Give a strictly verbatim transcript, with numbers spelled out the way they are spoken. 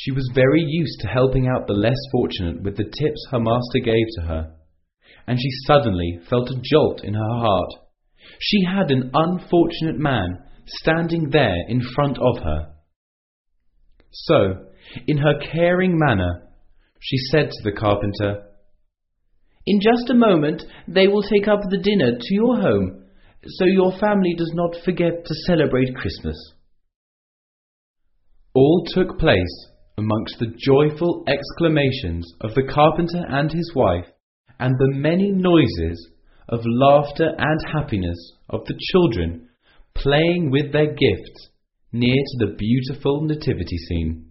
She was very used to helping out the less fortunate with the tips her master gave to her, and she suddenly felt a jolt in her heart. She had an unfortunate man standing there in front of her. So, in her caring manner, she said to the carpenter, "In just a moment they will take up the dinner to your home, so your family does not forget to celebrate Christmas." All took place amongst the joyful exclamations of the carpenter and his wife, and the many noises of laughter and happiness of the children playing with their gifts near to the beautiful nativity scene.